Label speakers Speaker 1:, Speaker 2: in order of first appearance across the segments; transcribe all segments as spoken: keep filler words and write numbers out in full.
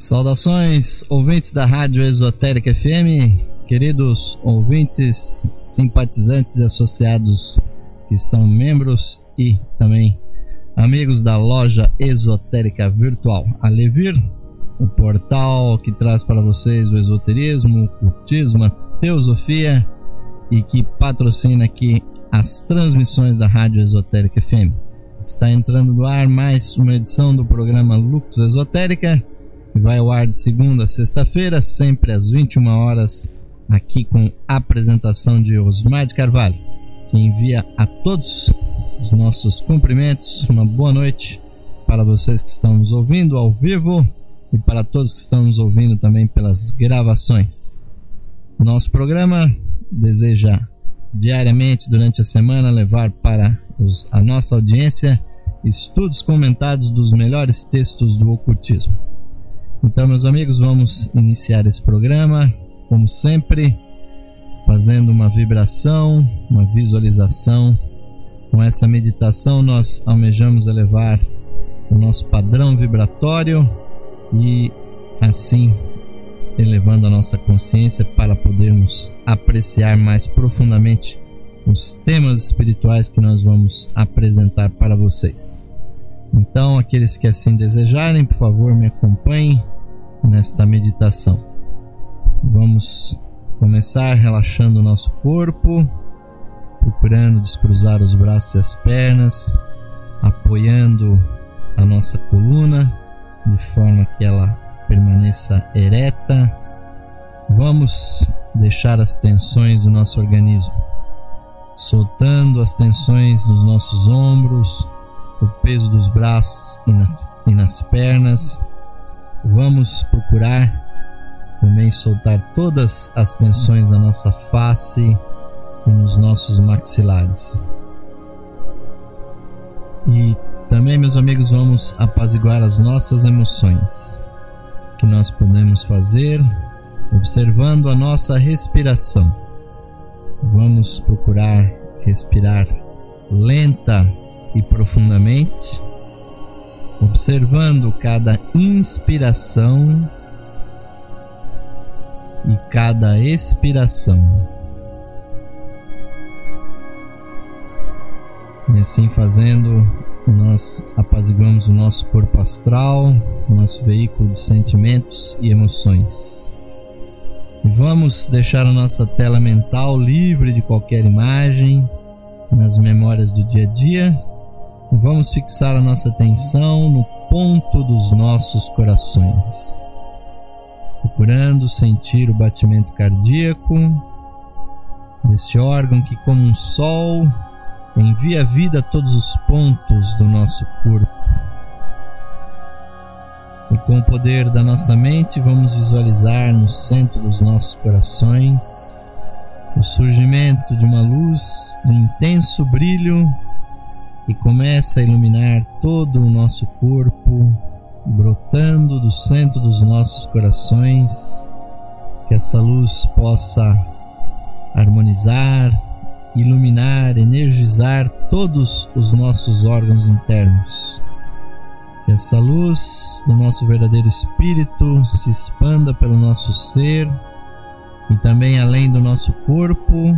Speaker 1: Saudações, ouvintes da Rádio Esotérica F M, queridos ouvintes, simpatizantes e associados que são membros e também amigos da loja esotérica virtual Alevir, o portal que traz para vocês o esoterismo, o ocultismo, a teosofia e que patrocina aqui as transmissões da Rádio Esotérica F M. Está entrando no ar mais uma edição do programa Lux Esotérica, que vai ao ar de segunda a sexta-feira, sempre às vinte e uma horas, aqui com a apresentação de Osmar de Carvalho, que envia a todos os nossos cumprimentos, uma boa noite para vocês que estão nos ouvindo ao vivo e para todos que estão nos ouvindo também pelas gravações. Nosso programa deseja diariamente, durante a semana, levar para os, a nossa audiência estudos comentados dos melhores textos do ocultismo. Então, meus amigos, vamos iniciar esse programa, como sempre, fazendo uma vibração, uma visualização. Com essa meditação, nós almejamos elevar o nosso padrão vibratório e, assim, elevando a nossa consciência para podermos apreciar mais profundamente os temas espirituais que nós vamos apresentar para vocês. Então, aqueles que assim desejarem, por favor, me acompanhem nesta meditação. Vamos começar relaxando o nosso corpo, procurando descruzar os braços e as pernas, apoiando a nossa coluna de forma que ela permaneça ereta. Vamos deixar as tensões do nosso organismo, soltando as tensões nos nossos ombros, o peso dos braços e, na, e nas pernas. Vamos procurar também soltar todas as tensões na nossa face e nos nossos maxilares. E também, meus amigos, vamos apaziguar as nossas emoções, que nós podemos fazer observando a nossa respiração. Vamos procurar respirar lenta e profundamente, observando cada inspiração e cada expiração. E assim fazendo, nós apaziguamos o nosso corpo astral, o nosso veículo de sentimentos e emoções. E vamos deixar a nossa tela mental livre de qualquer imagem nas memórias do dia a dia. E vamos fixar a nossa atenção no ponto dos nossos corações, procurando sentir o batimento cardíaco deste órgão que, como um sol, envia vida a todos os pontos do nosso corpo. E com o poder da nossa mente, vamos visualizar no centro dos nossos corações o surgimento de uma luz de intenso brilho que começa a iluminar todo o nosso corpo, brotando do centro dos nossos corações. Que essa luz possa harmonizar, iluminar, energizar todos os nossos órgãos internos. Que essa luz do nosso verdadeiro espírito se expanda pelo nosso ser e também além do nosso corpo,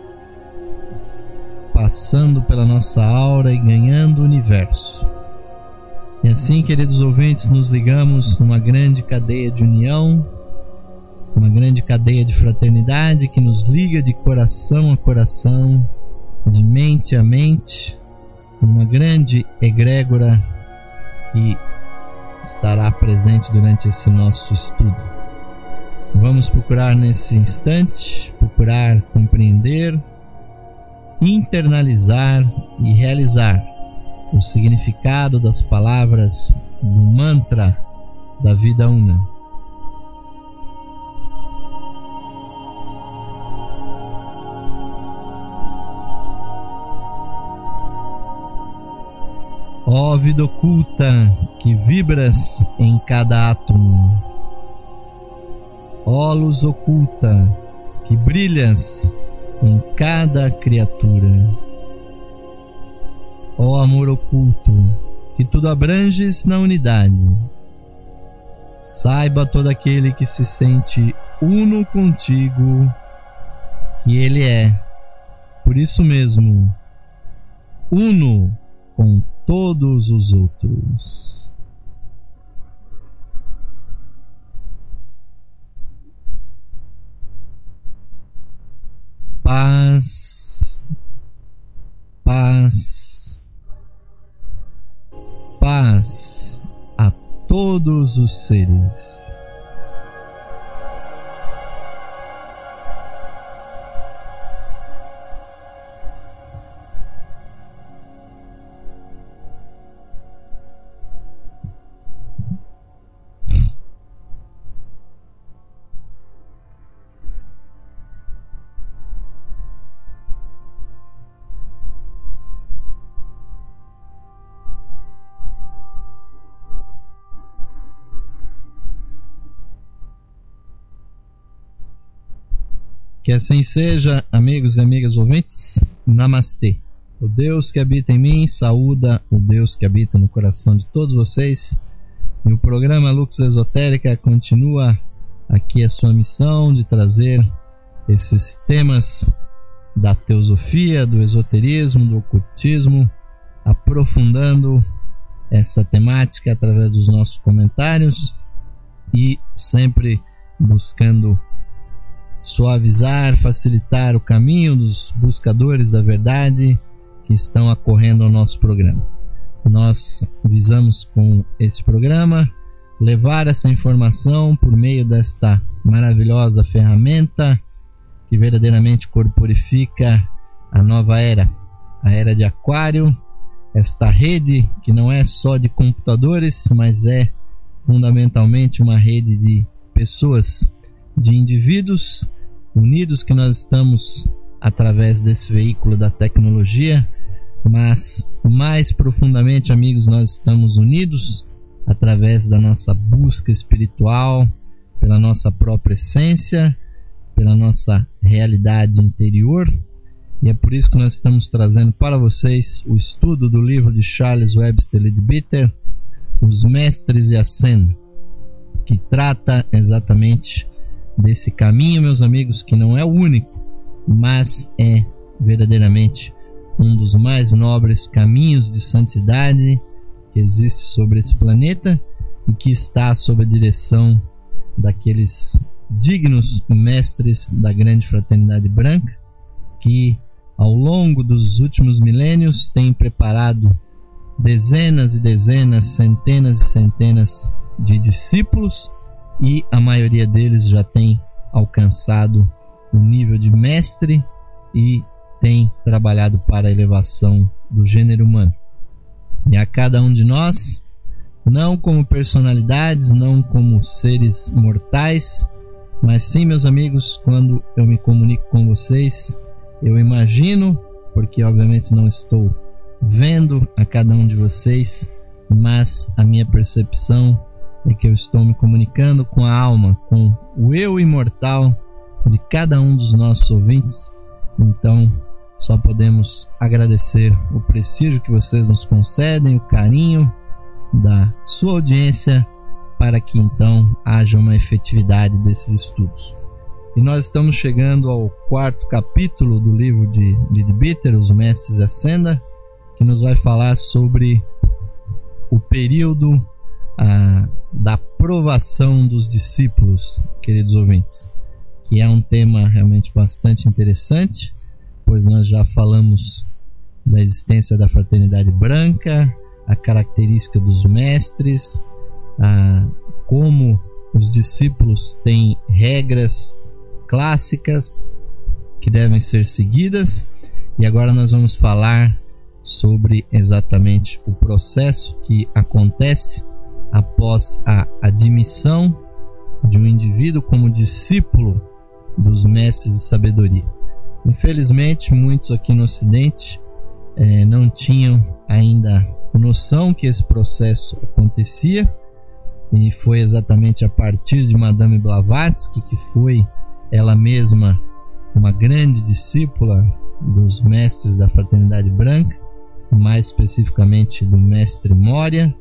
Speaker 1: passando pela nossa aura e ganhando o universo. E assim, queridos ouvintes, nos ligamos numa grande cadeia de união, uma grande cadeia de fraternidade que nos liga de coração a coração, de mente a mente, uma grande egrégora que estará presente durante esse nosso estudo. Vamos procurar nesse instante, procurar compreender, internalizar e realizar o significado das palavras do mantra da vida una. Ó vida oculta que vibras em cada átomo, ó luz oculta que brilhas em cada criatura, ó amor oculto que tudo abranges na unidade, Saiba todo aquele que se sente uno contigo, que ele é, por isso mesmo, uno com todos os outros. Paz, paz, paz a todos os seres. Que assim seja, amigos e amigas ouvintes. Namastê. O Deus que habita em mim saúda o Deus que habita no coração de todos vocês. E o programa Lux Esotérica continua aqui a sua missão de trazer esses temas da teosofia, do esoterismo, do ocultismo, aprofundando essa temática através dos nossos comentários e sempre buscando suavizar, facilitar o caminho dos buscadores da verdade que estão acorrendo ao nosso programa. Nós visamos com esse programa levar essa informação por meio desta maravilhosa ferramenta que verdadeiramente corporifica a nova era, a era de Aquário, esta rede que não é só de computadores, mas é fundamentalmente uma rede de pessoas, de indivíduos unidos, que nós estamos através desse veículo da tecnologia, mas mais profundamente, amigos, nós estamos unidos através da nossa busca espiritual, pela nossa própria essência, pela nossa realidade interior. E é por isso que nós estamos trazendo para vocês o estudo do livro de Charles Webster Leadbeater, Os Mestres e a Senda, que trata exatamente desse caminho, meus amigos, que não é o único, mas é verdadeiramente um dos mais nobres caminhos de santidade que existe sobre esse planeta e que está sob a direção daqueles dignos mestres da grande fraternidade branca, que ao longo dos últimos milênios têm preparado dezenas e dezenas, centenas e centenas de discípulos, e a maioria deles já tem alcançado o nível de mestre e tem trabalhado para a elevação do gênero humano. E a cada um de nós, não como personalidades, não como seres mortais, mas sim, meus amigos, quando eu me comunico com vocês, eu imagino, porque obviamente não estou vendo a cada um de vocês, mas a minha percepção é que eu estou me comunicando com a alma, com o eu imortal de cada um dos nossos ouvintes. Então, só podemos agradecer o prestígio que vocês nos concedem, o carinho da sua audiência, para que então haja uma efetividade desses estudos. E nós estamos chegando ao quarto capítulo do livro de Leadbeater, Os Mestres da Senda, que nos vai falar sobre o período ah, da provação dos discípulos, queridos ouvintes, que é um tema realmente bastante interessante, pois nós já falamos da existência da fraternidade branca, a característica dos mestres, ah, como os discípulos têm regras clássicas que devem ser seguidas, e agora nós vamos falar sobre exatamente o processo que acontece após a admissão de um indivíduo como discípulo dos mestres de sabedoria. Infelizmente, muitos aqui no Ocidente eh, não tinham ainda noção que esse processo acontecia, e foi exatamente a partir de Madame Blavatsky, que foi ela mesma uma grande discípula dos mestres da Fraternidade Branca, mais especificamente do mestre Moria,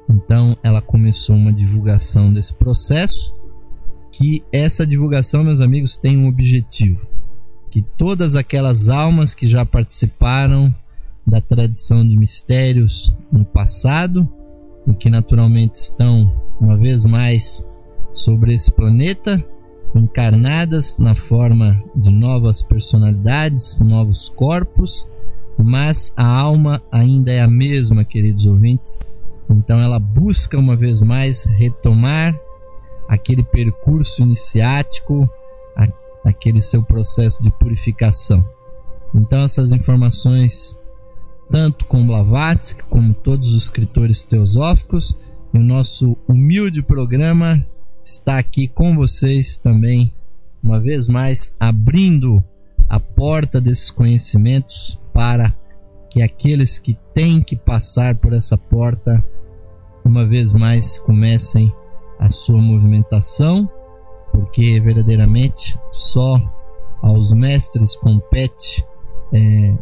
Speaker 1: Então ela começou uma divulgação desse processo, que essa divulgação, meus amigos, tem um objetivo: que todas aquelas almas que já participaram da tradição de mistérios no passado e que naturalmente estão uma vez mais sobre esse planeta, encarnadas na forma de novas personalidades, novos corpos, mas a alma ainda é a mesma, queridos ouvintes. Então ela busca uma vez mais retomar aquele percurso iniciático, aquele seu processo de purificação. Então essas informações, tanto com Blavatsky como todos os escritores teosóficos, e o nosso humilde programa está aqui com vocês também, uma vez mais, abrindo a porta desses conhecimentos para que aqueles que têm que passar por essa porta, uma vez mais, comecem a sua movimentação, porque verdadeiramente só aos mestres compete é,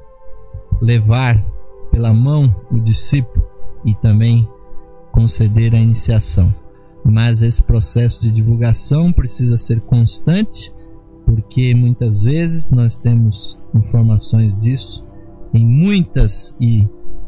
Speaker 1: levar pela mão o discípulo e também conceder a iniciação. Mas esse processo de divulgação precisa ser constante, porque muitas vezes nós temos informações disso em muitas e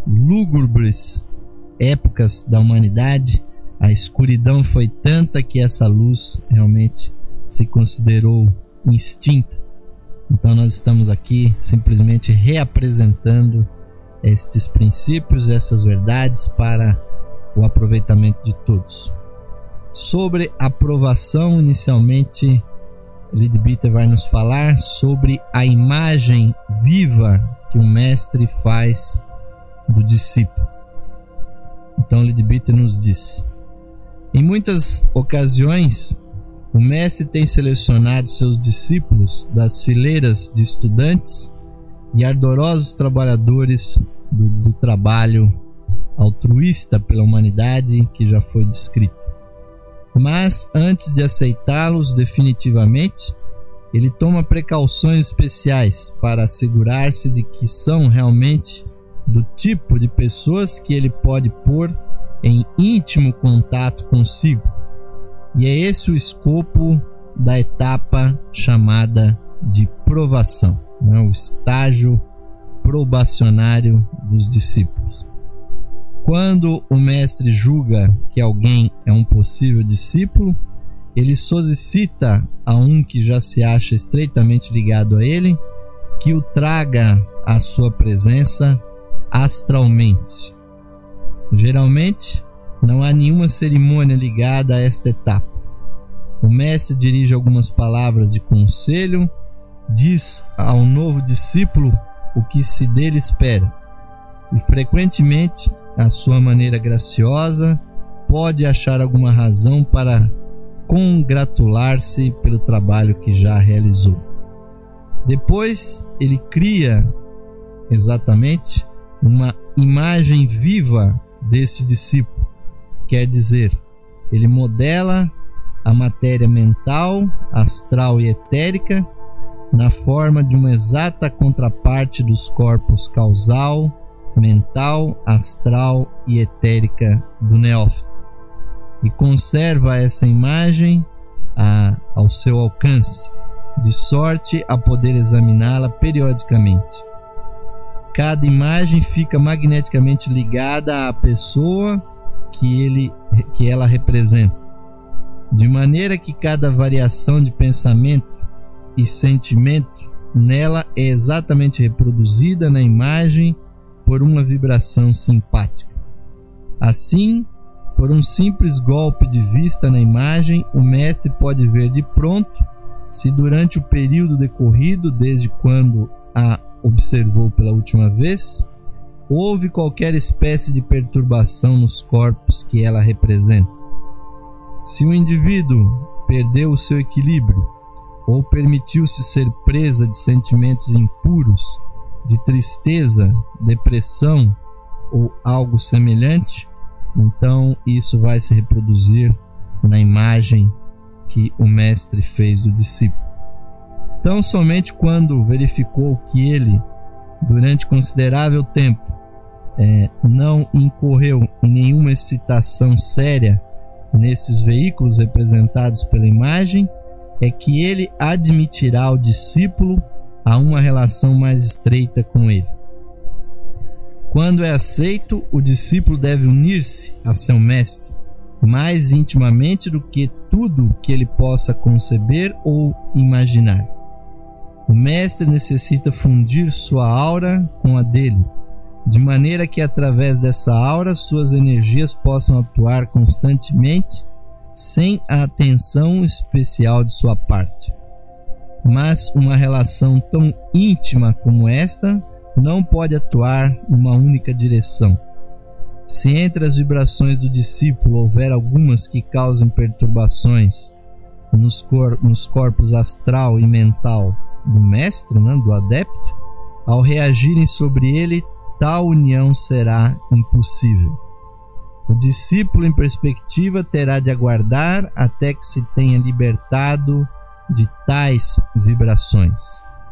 Speaker 1: lúgubres épocas da humanidade. A escuridão foi tanta que essa luz realmente se considerou extinta. Então nós estamos aqui simplesmente reapresentando estes princípios, essas verdades para o aproveitamento de todos. Sobre aprovação, inicialmente Leadbeater vai nos falar sobre a imagem viva que o mestre faz do discípulo. Então Leadbeater nos diz: em muitas ocasiões o mestre tem selecionado seus discípulos das fileiras de estudantes e ardorosos trabalhadores do, do trabalho altruísta pela humanidade que já foi descrito. Mas antes de aceitá-los definitivamente, ele toma precauções especiais para assegurar-se de que são realmente do tipo de pessoas que ele pode pôr em íntimo contato consigo. E é esse o escopo da etapa chamada de provação, né? O estágio probacionário dos discípulos. Quando o mestre julga que alguém é um possível discípulo, ele solicita a um que já se acha estreitamente ligado a ele que o traga à sua presença astralmente. Geralmente, não há nenhuma cerimônia ligada a esta etapa. O mestre dirige algumas palavras de conselho, diz ao novo discípulo o que se dele espera, e frequentemente, à sua maneira graciosa, pode achar alguma razão para congratular-se pelo trabalho que já realizou. Depois, ele cria exatamente uma imagem viva deste discípulo. Quer dizer, ele modela a matéria mental, astral e etérica na forma de uma exata contraparte dos corpos causal, mental, astral e etérica do neófito, e conserva essa imagem a, ao seu alcance, de sorte a poder examiná-la periodicamente. Cada imagem fica magneticamente ligada à pessoa que, ele, que ela representa, de maneira que cada variação de pensamento e sentimento nela é exatamente reproduzida na imagem por uma vibração simpática. Assim, por um simples golpe de vista na imagem, o mestre pode ver de pronto se durante o período decorrido desde quando a observou pela última vez, houve qualquer espécie de perturbação nos corpos que ela representa. Se o indivíduo perdeu o seu equilíbrio ou permitiu-se ser presa de sentimentos impuros, de tristeza, depressão ou algo semelhante, então isso vai se reproduzir na imagem que o mestre fez do discípulo. Então, somente quando verificou que ele, durante considerável tempo, é, não incorreu em nenhuma excitação séria nesses veículos representados pela imagem, é que ele admitirá o discípulo a uma relação mais estreita com ele. Quando é aceito, o discípulo deve unir-se a seu mestre mais intimamente do que tudo que ele possa conceber ou imaginar. O mestre necessita fundir sua aura com a dele, de maneira que através dessa aura suas energias possam atuar constantemente sem a atenção especial de sua parte. Mas uma relação tão íntima como esta não pode atuar numa única direção. Se entre as vibrações do discípulo houver algumas que causem perturbações nos, cor nos corpos astral e mental do mestre, né, do adepto, ao reagirem sobre ele, tal união será impossível. O discípulo em perspectiva terá de aguardar até que se tenha libertado de tais vibrações.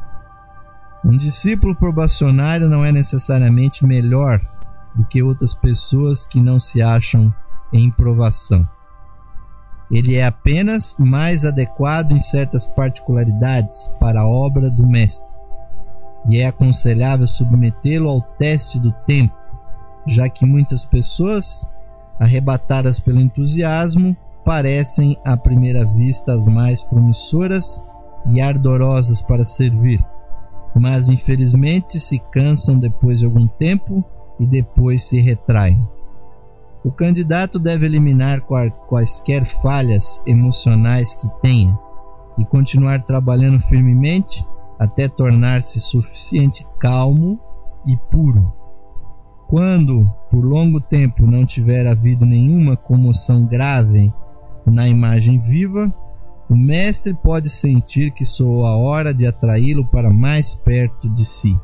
Speaker 1: Um discípulo probacionário não é necessariamente melhor do que outras pessoas que não se acham em provação. Ele é apenas mais adequado em certas particularidades para a obra do mestre, e é aconselhável submetê-lo ao teste do tempo, já que muitas pessoas, arrebatadas pelo entusiasmo, parecem à primeira vista as mais promissoras e ardorosas para servir, mas infelizmente se cansam depois de algum tempo e depois se retraem. O candidato deve eliminar quaisquer falhas emocionais que tenha e continuar trabalhando firmemente até tornar-se suficiente calmo e puro. Quando, por longo tempo, não tiver havido nenhuma comoção grave na imagem viva, o mestre pode sentir que soou a hora de atraí-lo para mais perto de si.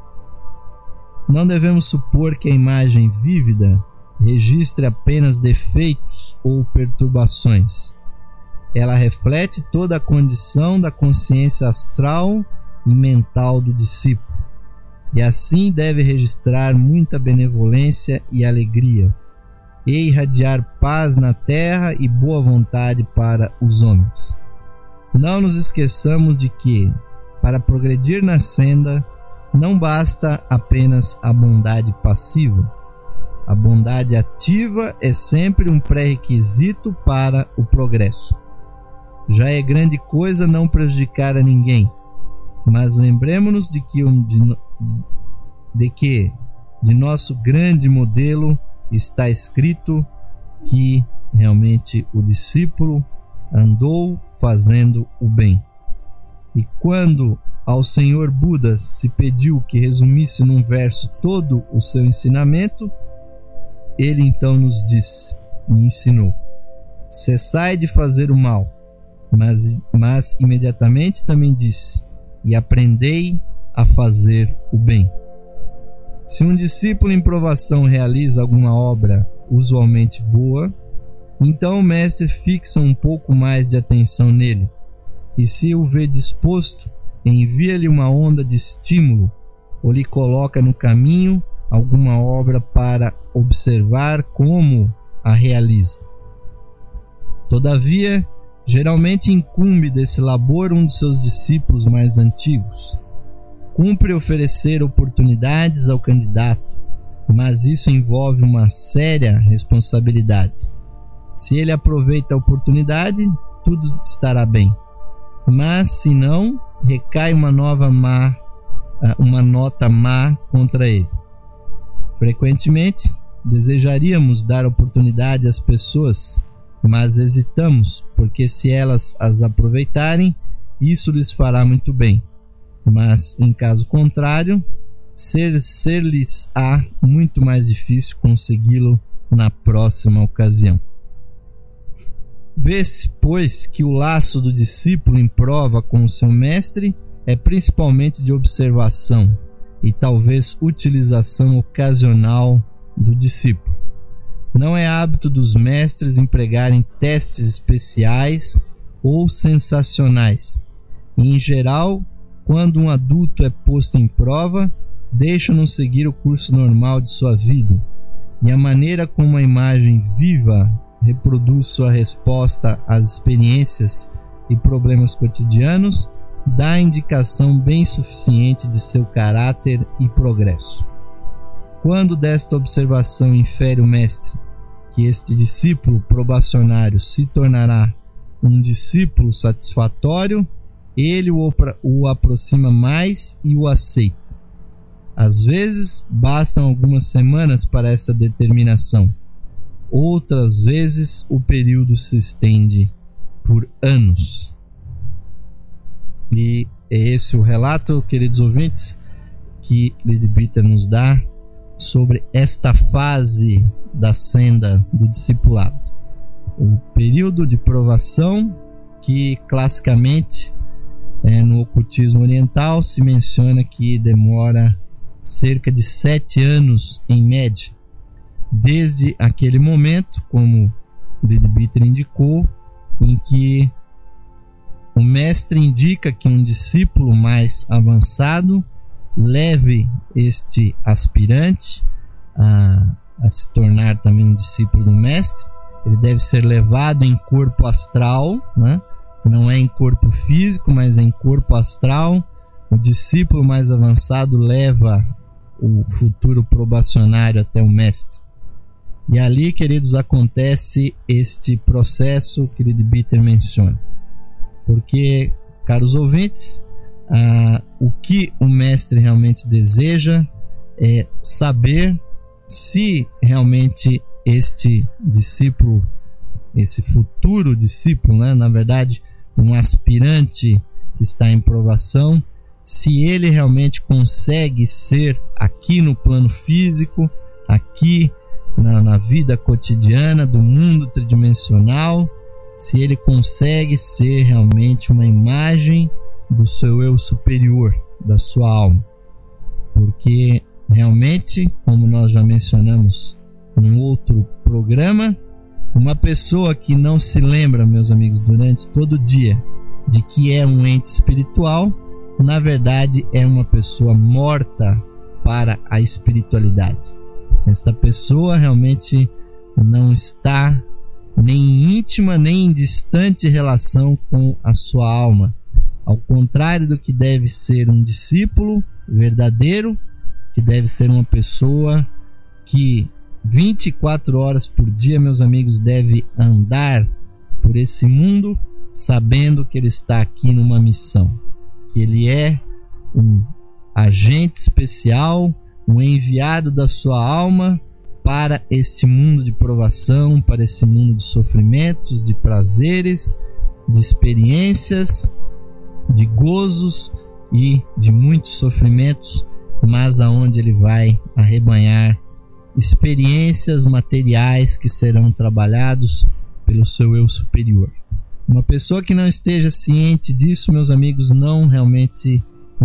Speaker 1: Não devemos supor que a imagem vívida registre apenas defeitos ou perturbações. Ela reflete toda a condição da consciência astral e mental do discípulo, e assim deve registrar muita benevolência e alegria, e irradiar paz na terra e boa vontade para os homens. Não nos esqueçamos de que, para progredir na senda, não basta apenas a bondade passiva. A bondade ativa é sempre um pré-requisito para o progresso. Já é grande coisa não prejudicar a ninguém, mas lembremos-nos de que, de, de que de nosso grande modelo está escrito que realmente o discípulo andou fazendo o bem. E quando ao Senhor Buda se pediu que resumisse num verso todo o seu ensinamento, ele então nos disse e ensinou: cessai de fazer o mal, mas, mas imediatamente também disse: e aprendei a fazer o bem. Se um discípulo em provação realiza alguma obra usualmente boa, então o mestre fixa um pouco mais de atenção nele, e se o vê disposto, envia-lhe uma onda de estímulo ou lhe coloca no caminho alguma obra para observar como a realiza. Todavia, geralmente incumbe desse labor um dos seus discípulos mais antigos. Cumpre oferecer oportunidades ao candidato, mas isso envolve uma séria responsabilidade. Se ele aproveita a oportunidade, tudo estará bem. Mas se não, recai uma nova má, uma nota má contra ele. Frequentemente, desejaríamos dar oportunidade às pessoas, mas hesitamos, porque se elas as aproveitarem, isso lhes fará muito bem. Mas, em caso contrário, ser, ser-lhes-á muito mais difícil consegui-lo na próxima ocasião. Vê-se, pois, que o laço do discípulo em prova com o seu mestre é principalmente de observação e talvez utilização ocasional do discípulo. Não é hábito dos mestres empregarem testes especiais ou sensacionais. E, em geral, quando um adulto é posto em prova, deixam-no seguir o curso normal de sua vida, e a maneira como a imagem viva reproduz sua resposta às experiências e problemas cotidianos dá indicação bem suficiente de seu caráter e progresso. Quando desta observação infere o mestre que este discípulo probacionário se tornará um discípulo satisfatório, ele o, o aproxima mais e o aceita. Às vezes bastam algumas semanas para essa determinação, outras vezes o período se estende por anos. E é esse o relato, queridos ouvintes, que Leadbeater nos dá sobre esta fase da senda do discipulado. O período de provação que classicamente é, no ocultismo oriental se menciona que demora cerca de sete anos em média. Desde aquele momento, como Leadbeater indicou, em que o mestre indica que um discípulo mais avançado leve este aspirante a, a se tornar também um discípulo do mestre. Ele deve ser levado em corpo astral, né? Não é em corpo físico, mas é em corpo astral. O discípulo mais avançado leva o futuro probacionário até o mestre. E ali, queridos, acontece este processo que Leadbeater menciona. Porque, caros ouvintes, ah, o que o mestre realmente deseja é saber se realmente este discípulo, esse futuro discípulo, né, na verdade, um aspirante que está em provação, se ele realmente consegue ser aqui no plano físico, aqui na, na vida cotidiana do mundo tridimensional, se ele consegue ser realmente uma imagem do seu eu superior, da sua alma. Porque realmente, como nós já mencionamos em outro programa, uma pessoa que não se lembra, meus amigos, durante todo o dia de que é um ente espiritual, na verdade é uma pessoa morta para a espiritualidade. Esta pessoa realmente não está nem em íntima nem em distante relação com a sua alma, ao contrário do que deve ser um discípulo verdadeiro, que deve ser uma pessoa que vinte e quatro horas por dia, meus amigos, deve andar por esse mundo sabendo que ele está aqui numa missão, que ele é um agente especial, um enviado da sua alma para este mundo de provação, para esse mundo de sofrimentos, de prazeres, de experiências, de gozos e de muitos sofrimentos, mas aonde ele vai arrebanhar experiências materiais que serão trabalhados pelo seu eu superior. Uma pessoa que não esteja ciente disso, meus amigos, não realmente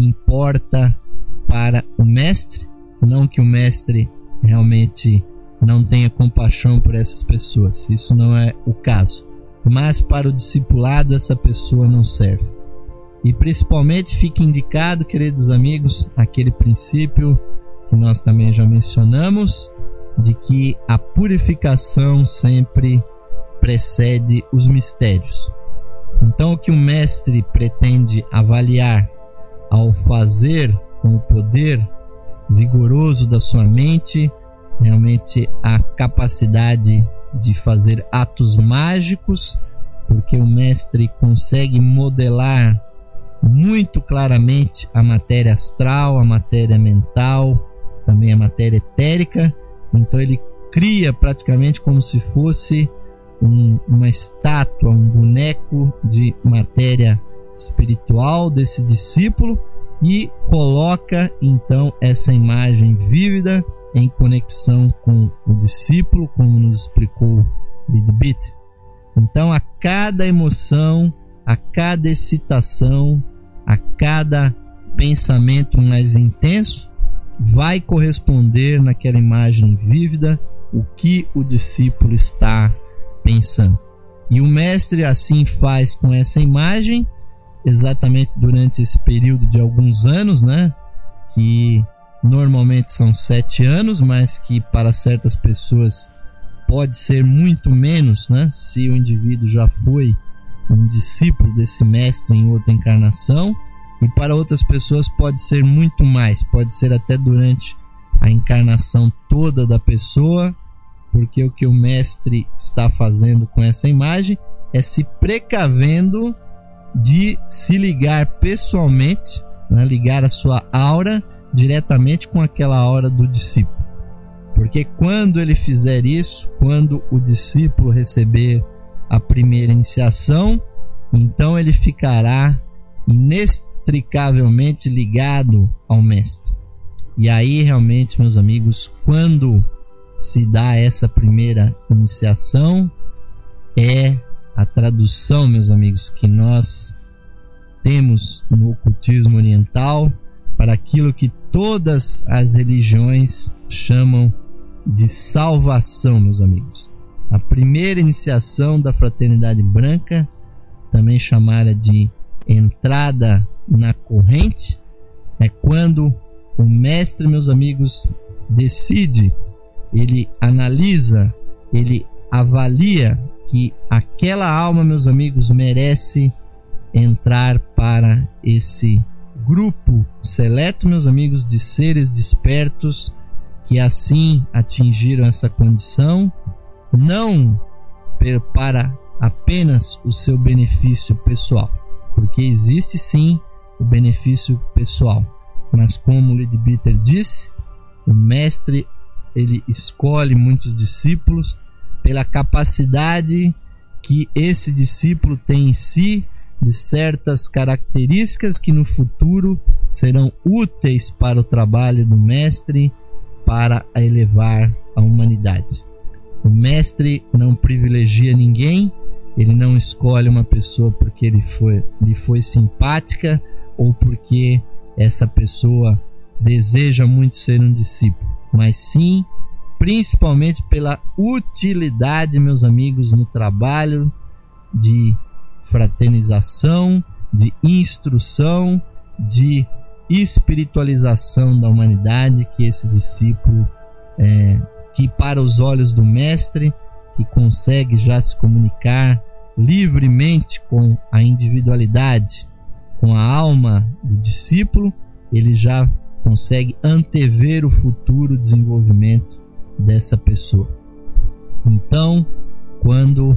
Speaker 1: importa para o mestre, não que o mestre realmente não tenha compaixão por essas pessoas, isso não é o caso, mas para o discipulado essa pessoa não serve. E principalmente fica indicado, queridos amigos, aquele princípio que nós também já mencionamos, de que a purificação sempre precede os mistérios. Então, o que o mestre pretende avaliar ao fazer com o poder vigoroso da sua mente, realmente a capacidade de fazer atos mágicos, porque o mestre consegue modelar muito claramente a matéria astral, a matéria mental, também a matéria etérica. Então ele cria praticamente como se fosse um, uma estátua, um boneco de matéria espiritual desse discípulo e coloca então essa imagem vívida em conexão com o discípulo, como nos explicou Leadbeater. Então a cada emoção, a cada excitação, a cada pensamento mais intenso, vai corresponder naquela imagem vívida o que o discípulo está pensando. E o mestre assim faz com essa imagem, exatamente durante esse período de alguns anos, né, que normalmente são sete anos, mas que para certas pessoas pode ser muito menos, né? Se o indivíduo já foi um discípulo desse mestre em outra encarnação, e para outras pessoas pode ser muito mais, pode ser até durante a encarnação toda da pessoa, porque o que o mestre está fazendo com essa imagem é se precavendo de se ligar pessoalmente, né? Ligar a sua aura diretamente com aquela aura do discípulo. Porque quando ele fizer isso, quando o discípulo receber a primeira iniciação, então ele ficará inextricavelmente ligado ao mestre. E aí realmente, meus amigos, quando se dá essa primeira iniciação, é a tradução, meus amigos, que nós temos no ocultismo oriental para aquilo que todas as religiões chamam de salvação, meus amigos. A primeira iniciação da Fraternidade Branca, também chamada de entrada na corrente, é quando o mestre, meus amigos, decide, ele analisa, ele avalia que aquela alma, meus amigos, merece entrar para esse grupo seleto, meus amigos, de seres despertos que assim atingiram essa condição, não para apenas o seu benefício pessoal, porque existe sim o benefício pessoal, mas como o Leadbeater disse, o mestre ele escolhe muitos discípulos pela capacidade que esse discípulo tem em si de certas características que no futuro serão úteis para o trabalho do mestre, para elevar a humanidade. O mestre não privilegia ninguém, ele não escolhe uma pessoa porque ele foi, lhe foi simpática ou porque essa pessoa deseja muito ser um discípulo, mas sim, principalmente pela utilidade, meus amigos, no trabalho de fraternização, de instrução, de espiritualização da humanidade, que esse discípulo, é, que para os olhos do mestre, que consegue já se comunicar livremente com a individualidade, com a alma do discípulo, ele já consegue antever o futuro desenvolvimento dessa pessoa. Então, quando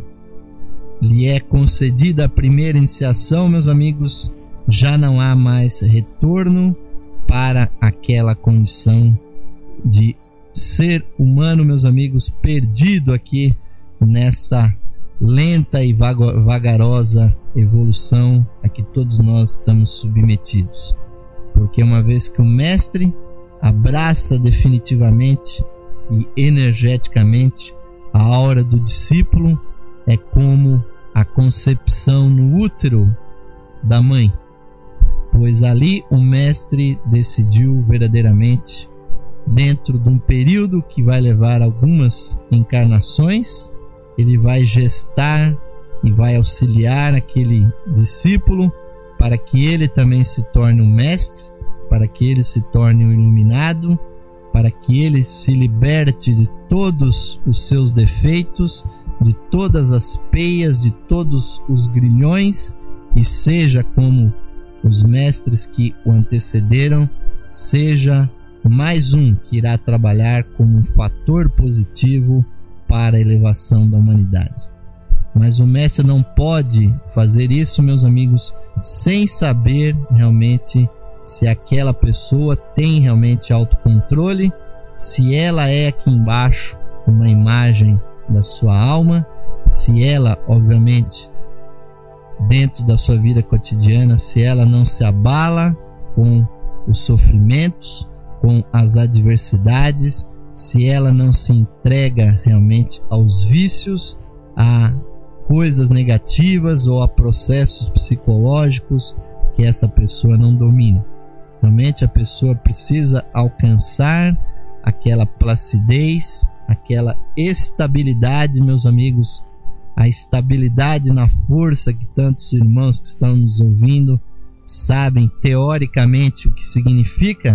Speaker 1: lhe é concedida a primeira iniciação, meus amigos, já não há mais retorno para aquela condição de ser humano, meus amigos, perdido aqui nessa lenta e vagarosa evolução a que todos nós estamos submetidos. Porque uma vez que o mestre abraça definitivamente e energeticamente a aura do discípulo, é como a concepção no útero da mãe, pois ali o mestre decidiu verdadeiramente, dentro de um período que vai levar algumas encarnações, ele vai gestar e vai auxiliar aquele discípulo para que ele também se torne um mestre, para que ele se torne um iluminado, para que ele se liberte de todos os seus defeitos, de todas as peias, de todos os grilhões, e seja como os mestres que o antecederam, seja mais um que irá trabalhar como um fator positivo para a elevação da humanidade. Mas o mestre não pode fazer isso, meus amigos, sem saber realmente se aquela pessoa tem realmente autocontrole, se ela é aqui embaixo uma imagem da sua alma, se ela, obviamente, dentro da sua vida cotidiana, se ela não se abala com os sofrimentos, com as adversidades, se ela não se entrega realmente aos vícios, a coisas negativas ou a processos psicológicos que essa pessoa não domina. Realmente a pessoa precisa alcançar aquela placidez, aquela estabilidade, meus amigos, a estabilidade na força que tantos irmãos que estão nos ouvindo sabem teoricamente o que significa,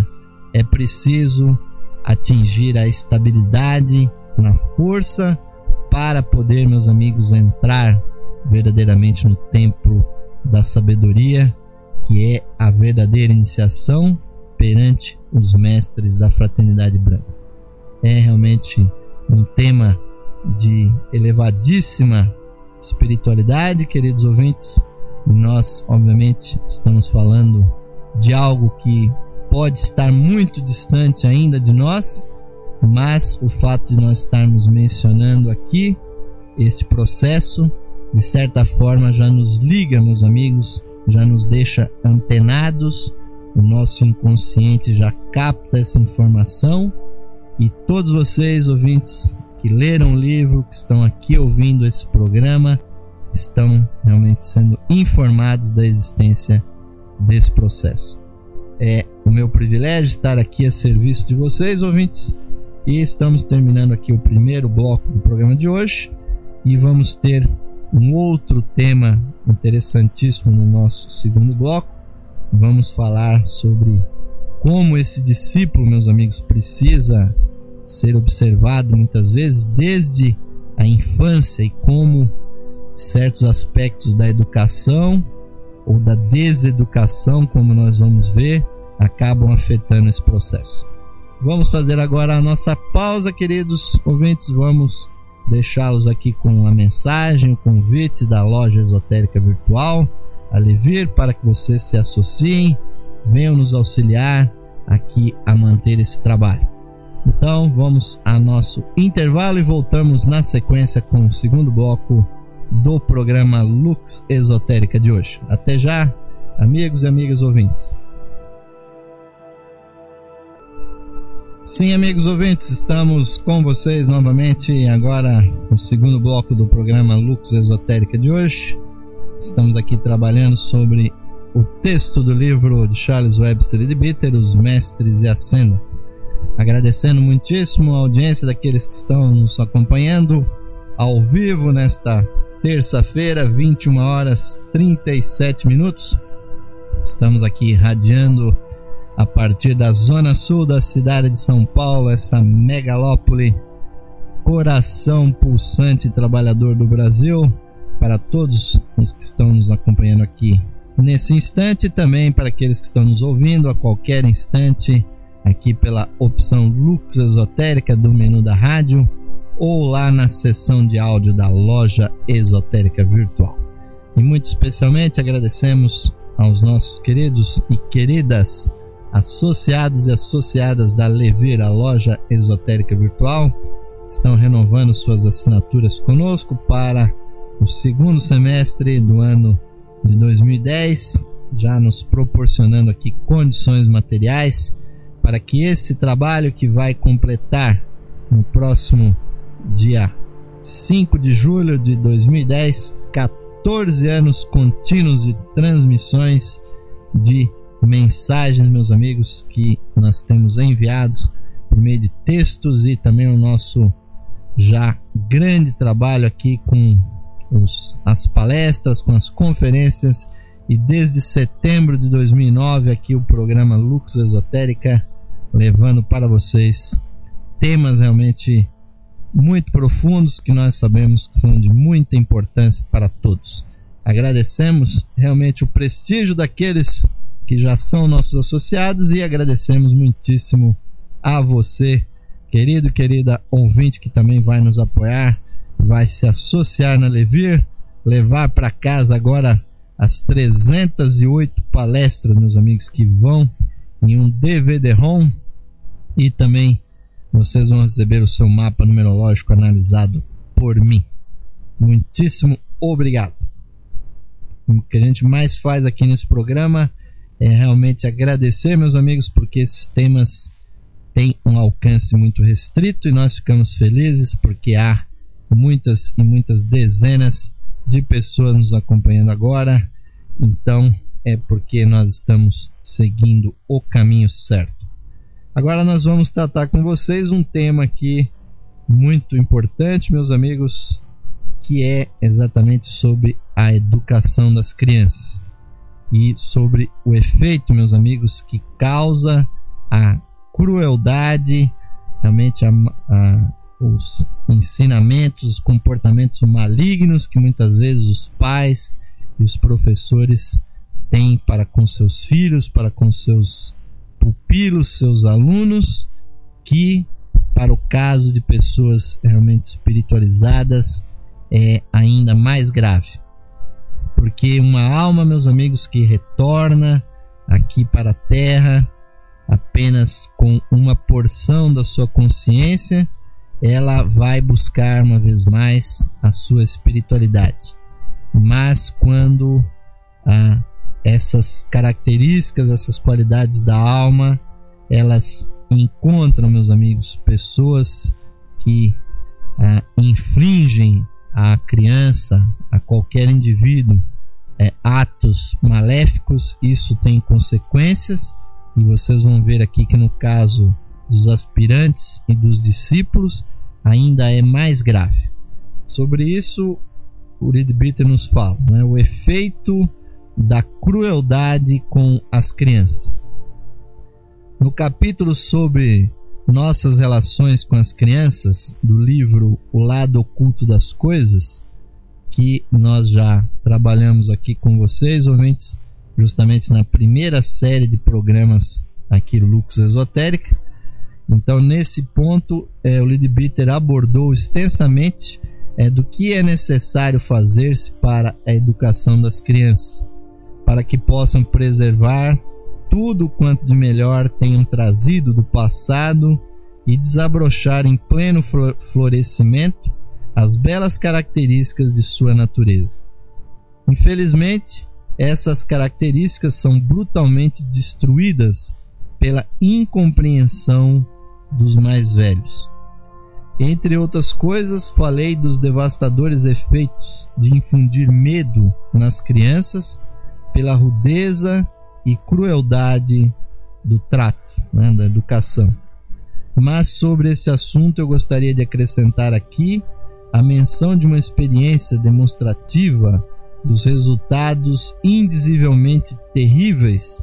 Speaker 1: é preciso atingir a estabilidade na força para poder, meus amigos, entrar verdadeiramente no templo da sabedoria, que é a verdadeira iniciação perante os mestres da fraternidade branca. É realmente um tema de elevadíssima espiritualidade, queridos ouvintes. Nós, obviamente, estamos falando de algo que pode estar muito distante ainda de nós, mas o fato de nós estarmos mencionando aqui esse processo, de certa forma, já nos liga, meus amigos, já nos deixa antenados, o nosso inconsciente já capta essa informação, e todos vocês, ouvintes, que leram o livro, que estão aqui ouvindo esse programa, estão realmente sendo informados da existência desse processo. É o meu privilégio estar aqui a serviço de vocês, ouvintes, e estamos terminando aqui o primeiro bloco do programa de hoje, e vamos ter um outro tema interessantíssimo no nosso segundo bloco. Vamos falar sobre como esse discípulo, meus amigos, precisa ser observado muitas vezes desde a infância, e como certos aspectos da educação ou da deseducação, como nós vamos ver, acabam afetando esse processo. Vamos fazer agora a nossa pausa, queridos ouvintes. Vamos deixá-los aqui com a mensagem, o convite da Loja Esotérica Virtual, a Levir, para que vocês se associem, venham nos auxiliar aqui a manter esse trabalho. Então vamos a nosso intervalo e voltamos na sequência com o segundo bloco do programa Lux Esotérica de hoje. Até já, amigos e amigas ouvintes. Sim, amigos ouvintes, estamos com vocês novamente agora no segundo bloco do programa Lux Esotérica de hoje. Estamos aqui trabalhando sobre o texto do livro de Charles Webster e de Bitter, Os Mestres e a Senda. Agradecendo muitíssimo a audiência daqueles que estão nos acompanhando ao vivo nesta terça-feira, vinte e uma horas e trinta e sete minutos. Estamos aqui radiando a partir da zona sul da cidade de São Paulo, essa megalópole, coração pulsante e trabalhador do Brasil, para todos os que estão nos acompanhando aqui nesse instante, e também para aqueles que estão nos ouvindo a qualquer instante aqui pela opção Lux Esotérica do menu da rádio, ou lá na seção de áudio da Loja Esotérica Virtual. E muito especialmente agradecemos aos nossos queridos e queridas associados e associadas da Levir, a Loja Esotérica Virtual. Estão renovando suas assinaturas conosco para o segundo semestre do ano de dois mil e dez, já nos proporcionando aqui condições materiais para que esse trabalho, que vai completar no próximo dia cinco de julho de dois mil e dez, quatorze anos contínuos de transmissões de mensagens, meus amigos, que nós temos enviados por meio de textos, e também o nosso já grande trabalho aqui com os, as palestras, com as conferências, e desde setembro de dois mil e nove aqui o programa Lux Esotérica, levando para vocês temas realmente muito profundos que nós sabemos que são de muita importância para todos. Agradecemos realmente o prestígio daqueles que já são nossos associados, e agradecemos muitíssimo a você, querido e querida ouvinte, que também vai nos apoiar, vai se associar na Levir, levar para casa agora as trezentas e oito palestras, meus amigos, que vão em um D V D-ROM, e também vocês vão receber o seu mapa numerológico analisado por mim. Muitíssimo obrigado. O que a gente mais faz aqui nesse programa é realmente agradecer, meus amigos, porque esses temas têm um alcance muito restrito, e nós ficamos felizes porque há muitas e muitas dezenas de pessoas nos acompanhando agora. Então é porque nós estamos seguindo o caminho certo. Agora nós vamos tratar com vocês um tema aqui muito importante, meus amigos, que é exatamente sobre a educação das crianças, e sobre o efeito, meus amigos, que causa a crueldade, realmente a, a, os ensinamentos, os comportamentos malignos que muitas vezes os pais e os professores têm para com seus filhos, para com seus pupilos, seus alunos, que para o caso de pessoas realmente espiritualizadas é ainda mais grave. Porque uma alma, meus amigos, que retorna aqui para a Terra apenas com uma porção da sua consciência, ela vai buscar uma vez mais a sua espiritualidade. Mas quando ah, essas características, essas qualidades da alma, elas encontram, meus amigos, pessoas que ah, infringem a criança, a qualquer indivíduo, é, atos maléficos, isso tem consequências, e vocês vão ver aqui que no caso dos aspirantes e dos discípulos ainda é mais grave. Sobre isso o Leadbeater nos fala, né? O efeito da crueldade com as crianças. No capítulo sobre nossas relações com as crianças, do livro O Lado Oculto das Coisas, que nós já trabalhamos aqui com vocês, ouvintes, justamente na primeira série de programas aqui do Lux Esotérica. Então, nesse ponto, é, o Leadbeater abordou extensamente é, do que é necessário fazer-se para a educação das crianças, para que possam preservar tudo quanto de melhor tenham trazido do passado e desabrochar em pleno florescimento as belas características de sua natureza. Infelizmente, essas características são brutalmente destruídas pela incompreensão dos mais velhos. Entre outras coisas, falei dos devastadores efeitos de infundir medo nas crianças pela rudeza e crueldade do trato, né, da educação. Mas sobre este assunto eu gostaria de acrescentar aqui a menção de uma experiência demonstrativa dos resultados indizivelmente terríveis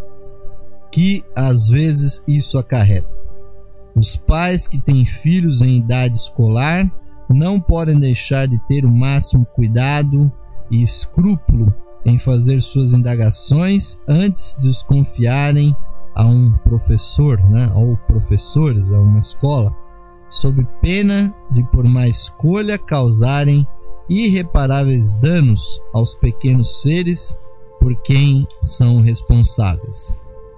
Speaker 1: que às vezes isso acarreta. Os pais que têm filhos em idade escolar não podem deixar de ter o máximo cuidado e escrúpulo em fazer suas indagações antes de os confiarem a um professor, né, ou professores, a uma escola, sob pena de, por má escolha, causarem irreparáveis danos aos pequenos seres por quem são responsáveis.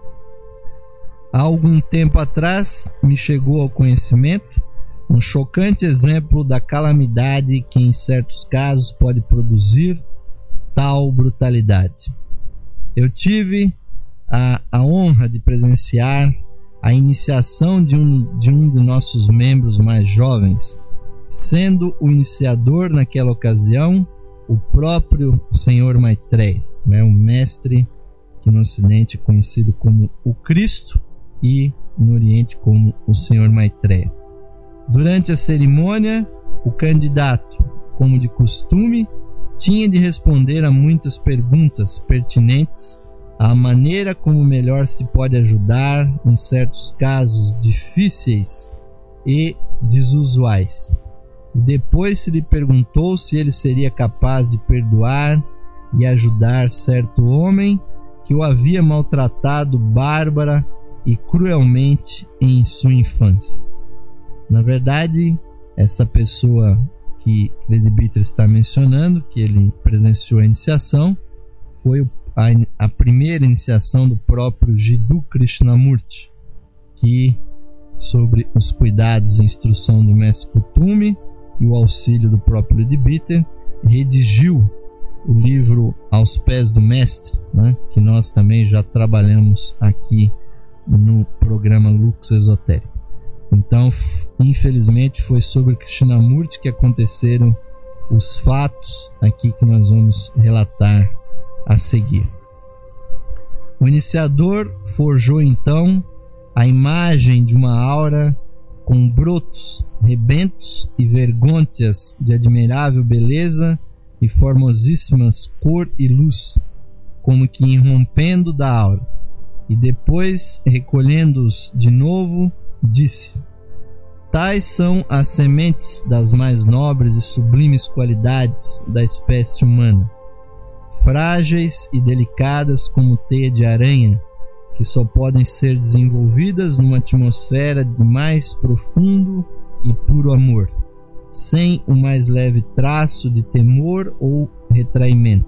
Speaker 1: Há algum tempo atrás me chegou ao conhecimento um chocante exemplo da calamidade que em certos casos pode produzir tal brutalidade. Eu tive a, a honra de presenciar a iniciação de um, de um de nossos membros mais jovens, sendo o iniciador naquela ocasião o próprio senhor Maitreya, né, o mestre que no Ocidente é conhecido como o Cristo e no Oriente como o senhor Maitreya. Durante a cerimônia, o candidato, como de costume, tinha de responder a muitas perguntas pertinentes à maneira como melhor se pode ajudar em certos casos difíceis e desusuais. E depois se lhe perguntou se ele seria capaz de perdoar e ajudar certo homem que o havia maltratado bárbara e cruelmente em sua infância. Na verdade, essa pessoa que Leadbeater está mencionando, que ele presenciou a iniciação, foi a, a primeira iniciação do próprio Jiddu Krishnamurti, que, sobre os cuidados e instrução do mestre Kuthumi e o auxílio do próprio Leadbeater, redigiu o livro Aos Pés do Mestre, né, que nós também já trabalhamos aqui no programa Lux Esotérico. Então, infelizmente, foi sobre Krishnamurti que aconteceram os fatos aqui que nós vamos relatar a seguir. O iniciador forjou então a imagem de uma aura com brotos, rebentos e vergônteas de admirável beleza e formosíssimas cor e luz, como que irrompendo da aura. E depois, recolhendo-os de novo, disse: tais são as sementes das mais nobres e sublimes qualidades da espécie humana, frágeis e delicadas como teia de aranha, que só podem ser desenvolvidas numa atmosfera de mais profundo e puro amor, sem o mais leve traço de temor ou retraimento.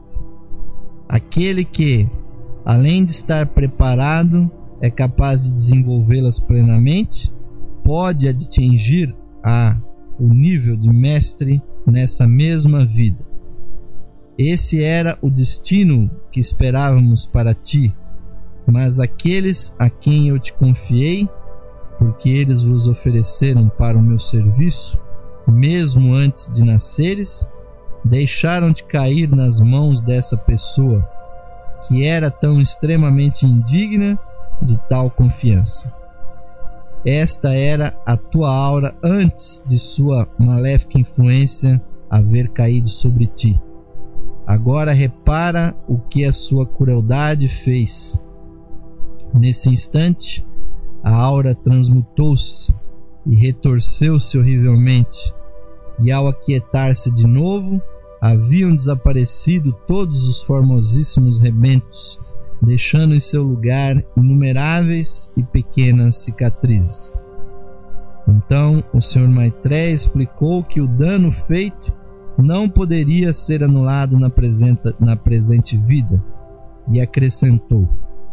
Speaker 1: Aquele que, além de estar preparado, é capaz de desenvolvê-las plenamente, pode atingir a o nível de mestre nessa mesma vida. Esse era o destino que esperávamos para ti, mas aqueles a quem eu te confiei, porque eles vos ofereceram para o meu serviço, mesmo antes de nasceres, deixaram-te cair nas mãos dessa pessoa, que era tão extremamente indigna de tal confiança. Esta era a tua aura antes de sua maléfica influência haver caído sobre ti. Agora repara o que a sua crueldade fez. Nesse instante, a aura transmutou-se e retorceu-se horrivelmente, e ao aquietar-se de novo, haviam desaparecido todos os formosíssimos rebentos, deixando em seu lugar inumeráveis e pequenas cicatrizes. Então o senhor Maitreya explicou que o dano feito não poderia ser anulado na, presenta, na presente vida, e acrescentou: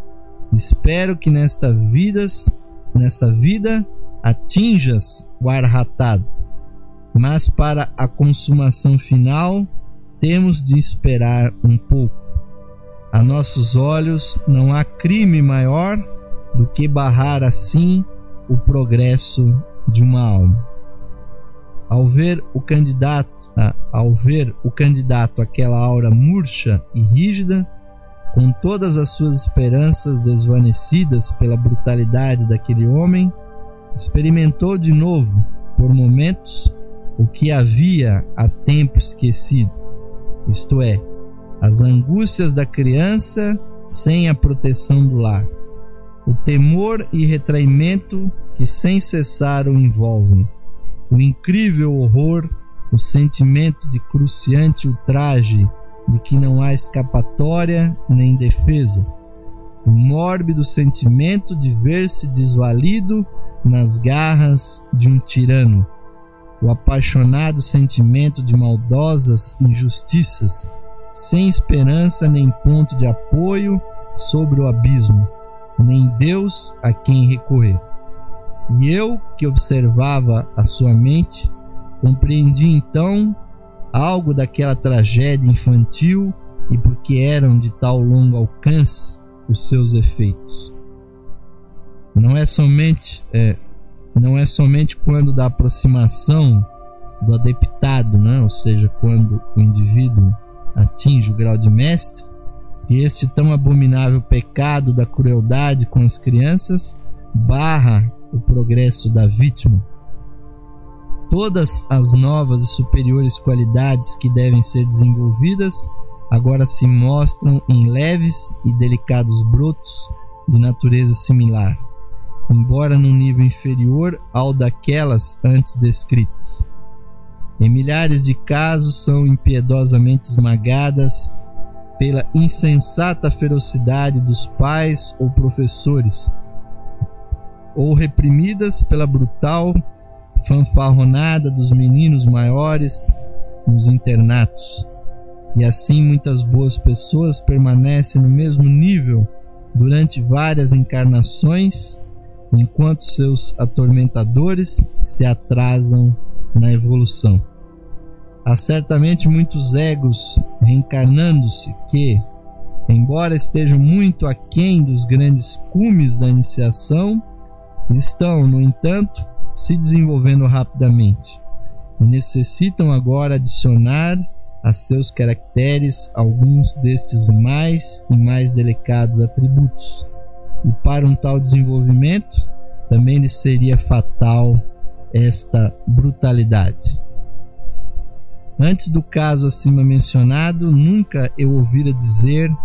Speaker 1: espero que nesta, vidas, nesta vida atinjas o arhatado, mas para a consumação final temos de esperar um pouco. A nossos olhos não há crime maior do que barrar assim o progresso de uma alma. Ao ver o candidato, ao ver o candidato aquela aura murcha e rígida, com todas as suas esperanças desvanecidas pela brutalidade daquele homem, experimentou de novo, por momentos, o que havia há tempo esquecido, isto é, as angústias da criança sem a proteção do lar, o temor e retraimento que sem cessar o envolvem, o incrível horror, o sentimento de cruciante ultraje de que não há escapatória nem defesa, o mórbido sentimento de ver-se desvalido nas garras de um tirano, o apaixonado sentimento de maldosas injustiças, sem esperança nem ponto de apoio sobre o abismo, nem Deus a quem recorrer. E eu, que observava a sua mente, compreendi então algo daquela tragédia infantil e porque eram de tal longo alcance os seus efeitos. Não é somente, é, não é somente quando da aproximação do adeptado, né? Ou seja, quando o indivíduo atinge o grau de mestre, que este tão abominável pecado da crueldade com as crianças barra o progresso da vítima. Todas as novas e superiores qualidades que devem ser desenvolvidas agora se mostram em leves e delicados brotos de natureza similar, embora num nível inferior ao daquelas antes descritas. Em milhares de casos são impiedosamente esmagadas pela insensata ferocidade dos pais ou professores, ou reprimidas pela brutal fanfarronada dos meninos maiores nos internatos. E assim muitas boas pessoas permanecem no mesmo nível durante várias encarnações, enquanto seus atormentadores se atrasam na evolução. Há certamente muitos egos reencarnando-se que, embora estejam muito aquém dos grandes cumes da iniciação, estão, no entanto, se desenvolvendo rapidamente e necessitam agora adicionar a seus caracteres alguns destes mais e mais delicados atributos, e para um tal desenvolvimento também lhe seria fatal esta brutalidade. Antes do caso acima mencionado, nunca eu ouvira dizer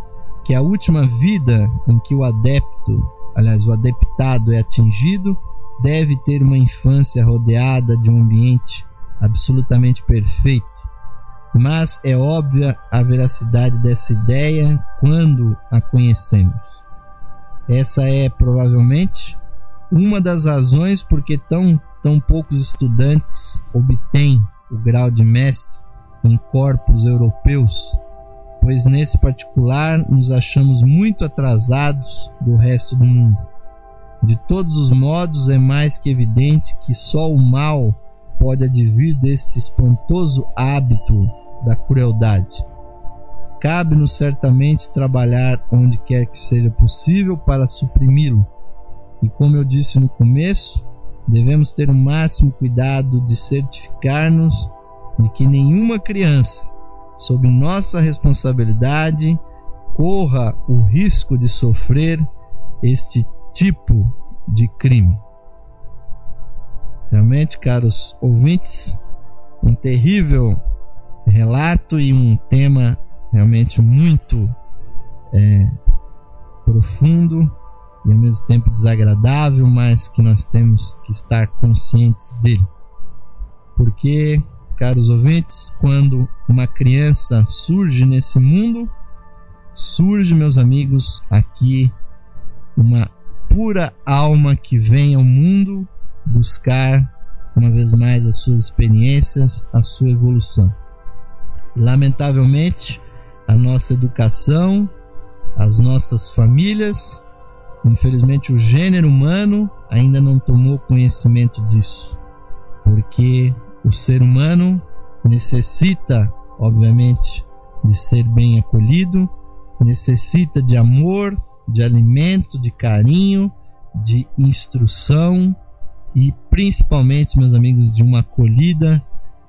Speaker 1: porque a última vida em que o adepto, aliás, o adeptado é atingido, deve ter uma infância rodeada de um ambiente absolutamente perfeito. Mas é óbvia a veracidade dessa ideia quando a conhecemos. Essa é provavelmente uma das razões porque tão, tão poucos estudantes obtêm o grau de mestre em corpos europeus, pois nesse particular nos achamos muito atrasados do resto do mundo. De todos os modos, é mais que evidente que só o mal pode advir deste espantoso hábito da crueldade. Cabe-nos certamente trabalhar onde quer que seja possível para suprimi-lo, e como eu disse no começo, devemos ter o máximo cuidado de certificar-nos de que nenhuma criança, sob nossa responsabilidade, corra o risco de sofrer este tipo de crime. Realmente, caros ouvintes, um terrível relato e um tema realmente muito é, profundo e ao mesmo tempo desagradável, mas que nós temos que estar conscientes dele. Porque, caros ouvintes, quando uma criança surge nesse mundo, surge, meus amigos, aqui uma pura alma que vem ao mundo buscar uma vez mais as suas experiências, a sua evolução. Lamentavelmente, a nossa educação, as nossas famílias, infelizmente o gênero humano ainda não tomou conhecimento disso, porque o ser humano necessita, obviamente, de ser bem acolhido, necessita de amor, de alimento, de carinho, de instrução e principalmente, meus amigos, de uma acolhida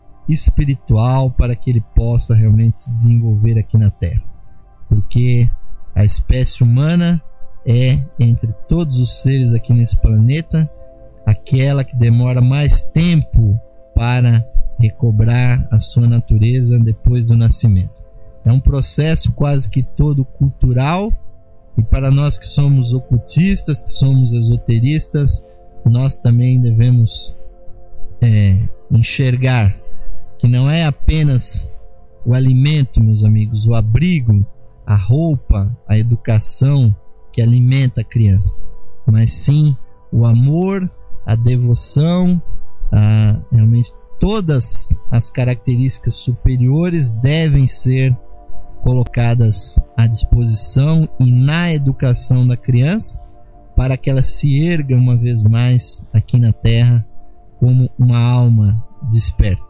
Speaker 1: espiritual para que ele possa realmente se desenvolver aqui na Terra. Porque a espécie humana é, entre todos os seres aqui nesse planeta, aquela que demora mais tempo para recobrar a sua natureza depois do nascimento. É um processo quase que todo cultural, e para nós que somos ocultistas, que somos esoteristas, nós também devemos é, enxergar que não é apenas o alimento, meus amigos, o abrigo, a roupa, a educação que alimenta a criança, mas sim o amor, a devoção, a, realmente todas as características superiores devem ser colocadas à disposição e na educação da criança para que ela se erga uma vez mais aqui na Terra como uma alma desperta.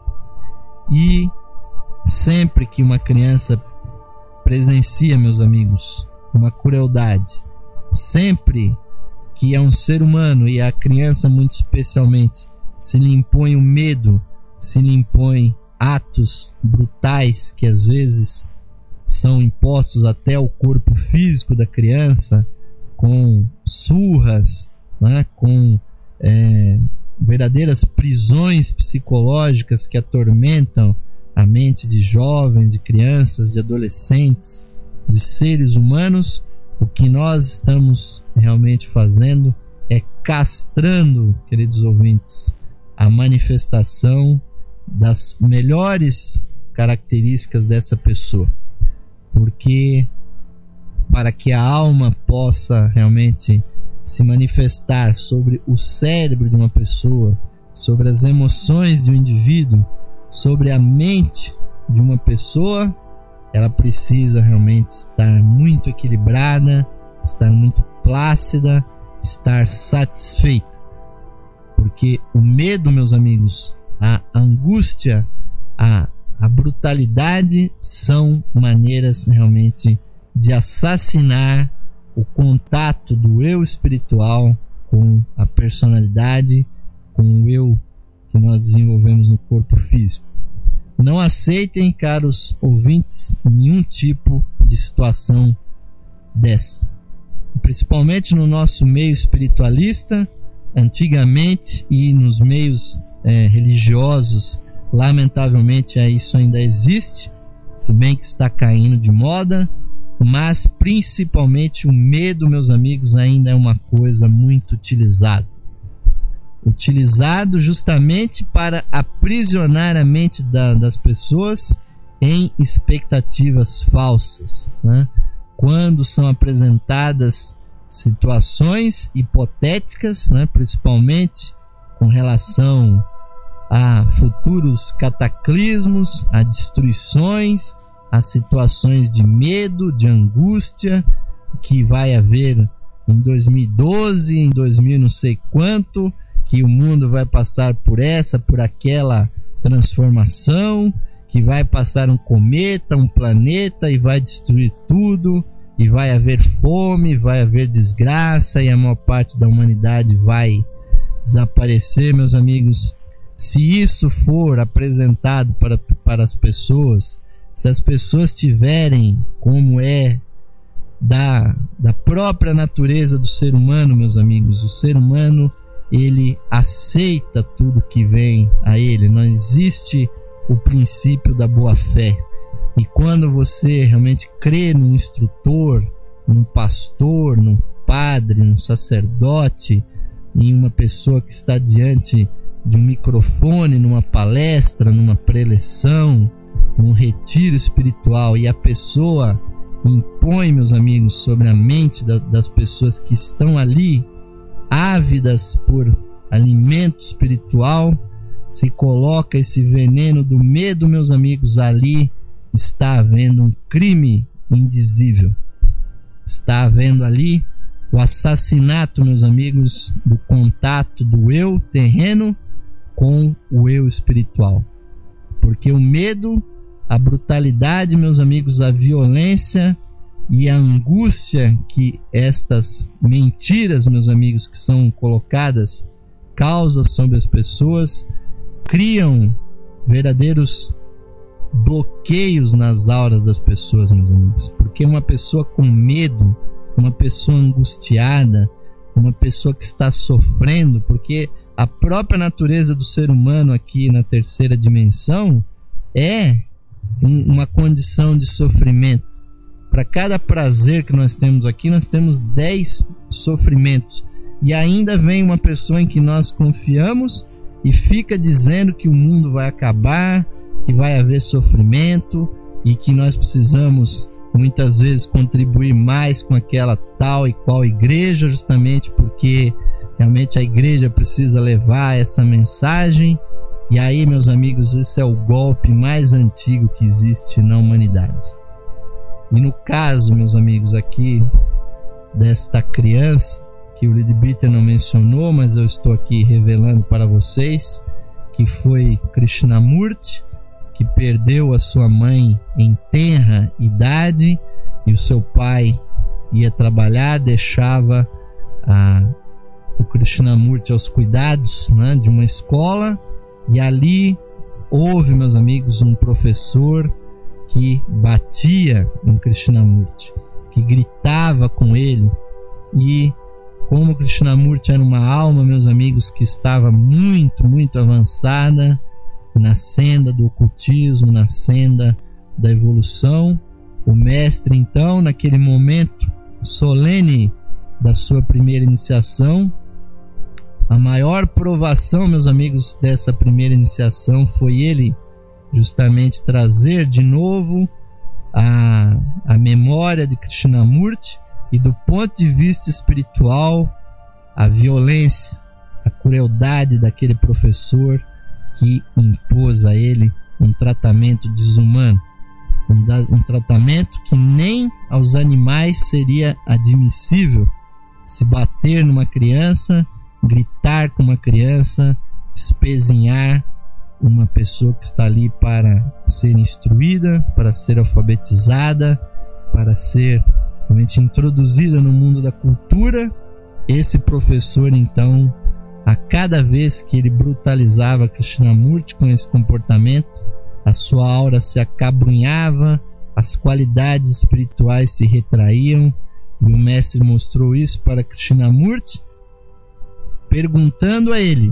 Speaker 1: E sempre que uma criança presencia, meus amigos, uma crueldade, sempre que é um ser humano, e a criança muito especialmente, se lhe impõe o medo, se lhe impõe atos brutais que às vezes são impostos até ao corpo físico da criança, com surras, né, com é, verdadeiras prisões psicológicas que atormentam a mente de jovens, de crianças, de adolescentes, de seres humanos. O que nós estamos realmente fazendo é castrando, queridos ouvintes, a manifestação das melhores características dessa pessoa, porque para que a alma possa realmente se manifestar sobre o cérebro de uma pessoa, sobre as emoções de um indivíduo, sobre a mente de uma pessoa, ela precisa realmente estar muito equilibrada, estar muito plácida, estar satisfeita. Porque o medo, meus amigos, a angústia, a, a brutalidade são maneiras realmente de assassinar o contato do eu espiritual com a personalidade, com o eu que nós desenvolvemos no corpo físico. Não aceitem, caros ouvintes, nenhum tipo de situação dessa. Principalmente no nosso meio espiritualista, antigamente, e nos meios é, religiosos, lamentavelmente isso ainda existe, se bem que está caindo de moda, mas principalmente o medo, meus amigos, ainda é uma coisa muito utilizada. Utilizado justamente para aprisionar a mente da, das pessoas em expectativas falsas, né? Quando são apresentadas situações hipotéticas, né, principalmente com relação a futuros cataclismos, a destruições, a situações de medo, de angústia que vai haver em dois mil e doze, em dois mil não sei quanto, que o mundo vai passar por essa, por aquela transformação, que vai passar um cometa, um planeta e vai destruir tudo, e vai haver fome, vai haver desgraça e a maior parte da humanidade vai desaparecer, meus amigos. Se isso for apresentado para, para as pessoas, se as pessoas tiverem como é da, da própria natureza do ser humano, meus amigos, o ser humano, ele aceita tudo que vem a ele, não existe o princípio da boa-fé. E quando você realmente crê num instrutor, num pastor, num padre, num sacerdote, em uma pessoa que está diante de um microfone, numa palestra, numa preleção, num retiro espiritual, e a pessoa impõe, meus amigos, sobre a mente da, das pessoas que estão ali, ávidas por alimento espiritual, se coloca esse veneno do medo, meus amigos, ali está havendo um crime indizível. Está havendo ali o assassinato, meus amigos, do contato do eu terreno com o eu espiritual. Porque o medo, a brutalidade, meus amigos, a violência e a angústia que estas mentiras, meus amigos, que são colocadas, causam sobre as pessoas, criam verdadeiros bloqueios nas auras das pessoas, meus amigos. Porque uma pessoa com medo, uma pessoa angustiada, uma pessoa que está sofrendo, porque a própria natureza do ser humano aqui na terceira dimensão é um, uma condição de sofrimento. Para cada prazer que nós temos aqui, nós temos dez sofrimentos. E ainda vem uma pessoa em que nós confiamos e fica dizendo que o mundo vai acabar, que vai haver sofrimento e que nós precisamos muitas vezes contribuir mais com aquela tal e qual igreja, justamente porque realmente a igreja precisa levar essa mensagem. E aí, meus amigos, esse é o golpe mais antigo que existe na humanidade. E no caso, meus amigos, aqui desta criança que o Leadbeater não mencionou, mas eu estou aqui revelando para vocês, que foi Krishnamurti, que perdeu a sua mãe em tenra idade, e o seu pai ia trabalhar, deixava a, o Krishnamurti aos cuidados, né, de uma escola, e ali houve, meus amigos, um professor que batia em Krishnamurti, que gritava com ele, e como Krishnamurti era uma alma, meus amigos, que estava muito, muito avançada na senda do ocultismo, na senda da evolução, o mestre, então, naquele momento solene da sua primeira iniciação, a maior provação, meus amigos, dessa primeira iniciação foi ele justamente trazer de novo a, a memória de Krishnamurti e, do ponto de vista espiritual, a violência, a crueldade daquele professor que impôs a ele um tratamento desumano, um, da, um tratamento que nem aos animais seria admissível. Se bater numa criança, gritar com uma criança, espezinhar uma pessoa que está ali para ser instruída, para ser alfabetizada, para ser realmente introduzida no mundo da cultura. Esse professor, então, a cada vez que ele brutalizava Krishnamurti com esse comportamento, a sua aura se acabrunhava, as qualidades espirituais se retraíam, e o mestre mostrou isso para Krishnamurti, perguntando a ele,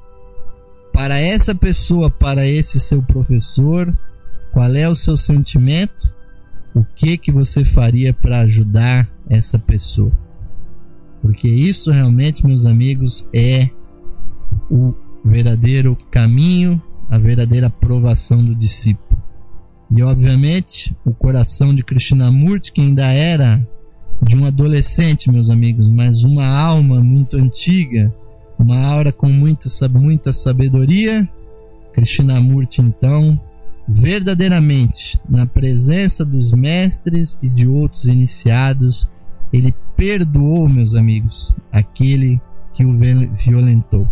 Speaker 1: para essa pessoa, para esse seu professor, qual é o seu sentimento, o que que você faria para ajudar essa pessoa? Porque isso realmente, meus amigos, é o verdadeiro caminho, a verdadeira aprovação do discípulo. E obviamente o coração de Krishnamurti, que ainda era de um adolescente, meus amigos, mas uma alma muito antiga, uma aura com muita, muita sabedoria, Krishnamurti então, verdadeiramente, na presença dos mestres e de outros iniciados, ele perdoou, meus amigos, aquele que o violentou.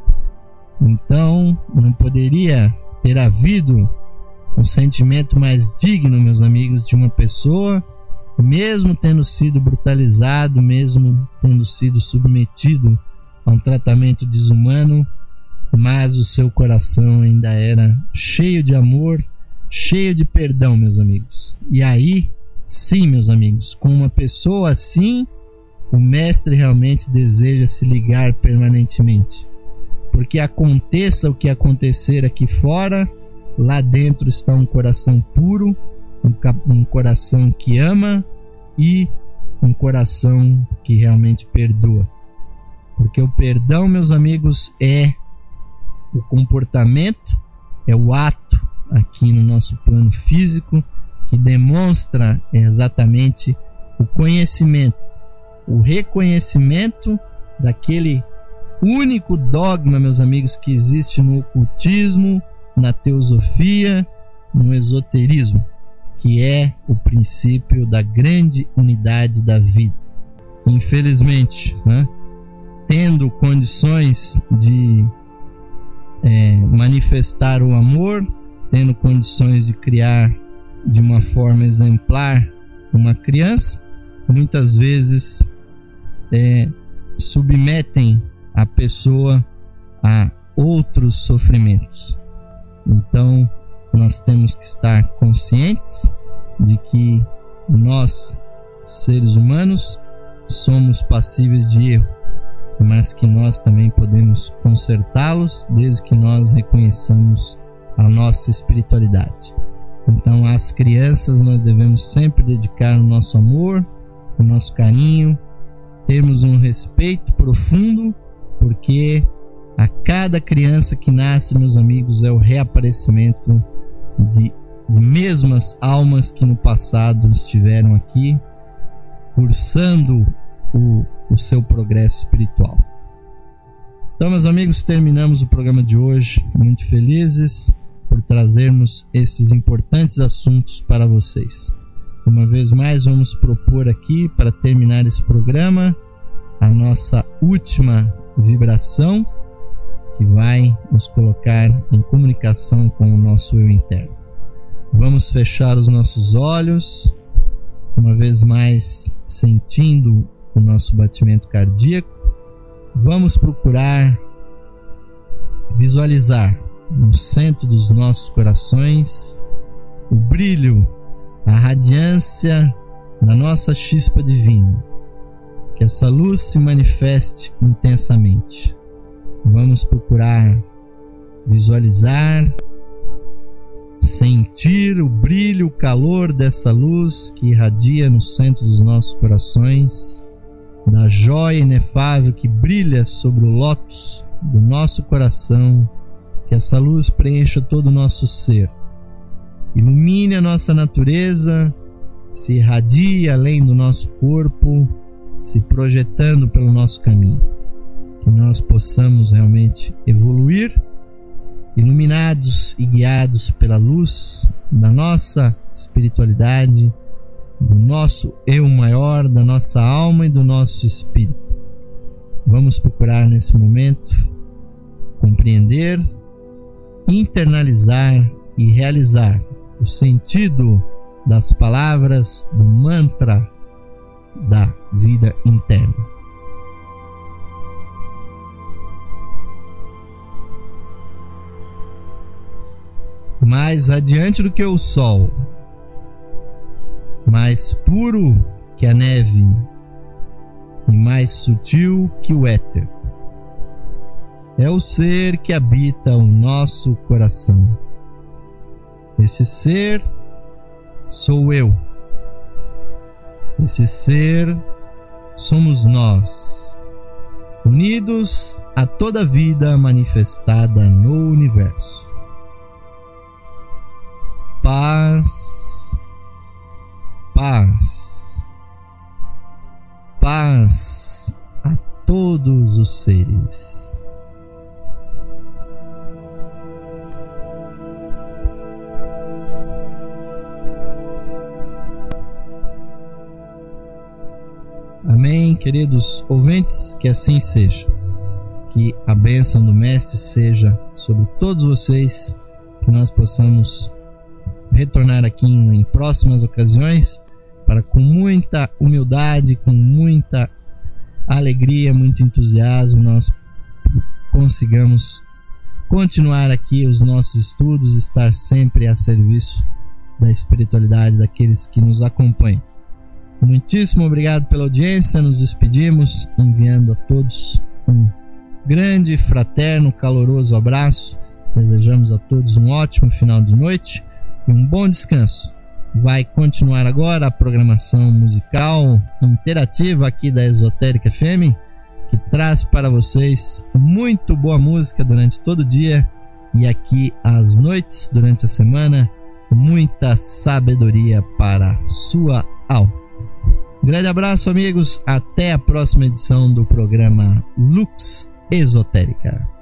Speaker 1: Então, não poderia ter havido um sentimento mais digno, meus amigos, de uma pessoa, mesmo tendo sido brutalizado, mesmo tendo sido submetido a um tratamento desumano, mas o seu coração ainda era cheio de amor, cheio de perdão, meus amigos. E aí, sim, meus amigos, com uma pessoa assim, o mestre realmente deseja se ligar permanentemente. Porque aconteça o que acontecer aqui fora, lá dentro está um coração puro, um, um coração que ama e um coração que realmente perdoa. Porque o perdão, meus amigos, é o comportamento, é o ato aqui no nosso plano físico que demonstra exatamente o conhecimento, o reconhecimento daquele único dogma, meus amigos, que existe no ocultismo, na teosofia, no esoterismo, que é o princípio da grande unidade da vida. Infelizmente, né, tendo condições de é, manifestar o amor, tendo condições de criar de uma forma exemplar uma criança, muitas vezes é, submetem a pessoa a outros sofrimentos. Então nós temos que estar conscientes de que nós, seres humanos, somos passíveis de erro, mas que nós também podemos consertá-los desde que nós reconheçamos a nossa espiritualidade. Então às crianças nós devemos sempre dedicar o nosso amor, o nosso carinho, termos um respeito profundo, porque a cada criança que nasce, meus amigos, é o reaparecimento de, de mesmas almas que no passado estiveram aqui, cursando o, o seu progresso espiritual. Então, meus amigos, terminamos o programa de hoje muito felizes por trazermos esses importantes assuntos para vocês. Uma vez mais, vamos propor aqui, para terminar esse programa, a nossa última vibração, que vai nos colocar em comunicação com o nosso eu interno. Vamos fechar os nossos olhos, uma vez mais sentindo o nosso batimento cardíaco. Vamos procurar visualizar no centro dos nossos corações o brilho, a radiância da nossa chispa divina. Que essa luz se manifeste intensamente. Vamos procurar visualizar, sentir o brilho, o calor dessa luz que irradia no centro dos nossos corações, da joia inefável que brilha sobre o lótus do nosso coração. Que essa luz preencha todo o nosso ser, ilumine a nossa natureza, se irradie além do nosso corpo, se projetando pelo nosso caminho. Que nós possamos realmente evoluir, iluminados e guiados pela luz da nossa espiritualidade, do nosso eu maior, da nossa alma e do nosso espírito. Vamos procurar nesse momento compreender, internalizar e realizar o sentido das palavras do mantra da vida interna. Mais radiante do que o sol, mais puro que a neve e mais sutil que o éter, é o ser que habita o nosso coração. Esse ser sou eu, Esse ser somos nós, unidos a toda vida manifestada no universo. Paz, paz, paz a todos os seres. Amém, queridos ouvintes, que assim seja. Que a bênção do Mestre seja sobre todos vocês, que nós possamos retornar aqui em próximas ocasiões para, com muita humildade, com muita alegria, muito entusiasmo, nós consigamos continuar aqui os nossos estudos, estar sempre a serviço da espiritualidade daqueles que nos acompanham. Muitíssimo obrigado pela audiência, nos despedimos enviando a todos um grande, fraterno, caloroso abraço. Desejamos a todos um ótimo final de noite e um bom descanso. Vai continuar agora a programação musical interativa aqui da Esotérica F M, que traz para vocês muito boa música durante todo o dia e aqui às noites, durante a semana, muita sabedoria para a sua alma. Grande abraço, amigos. Até a próxima edição do programa Lux Esotérica.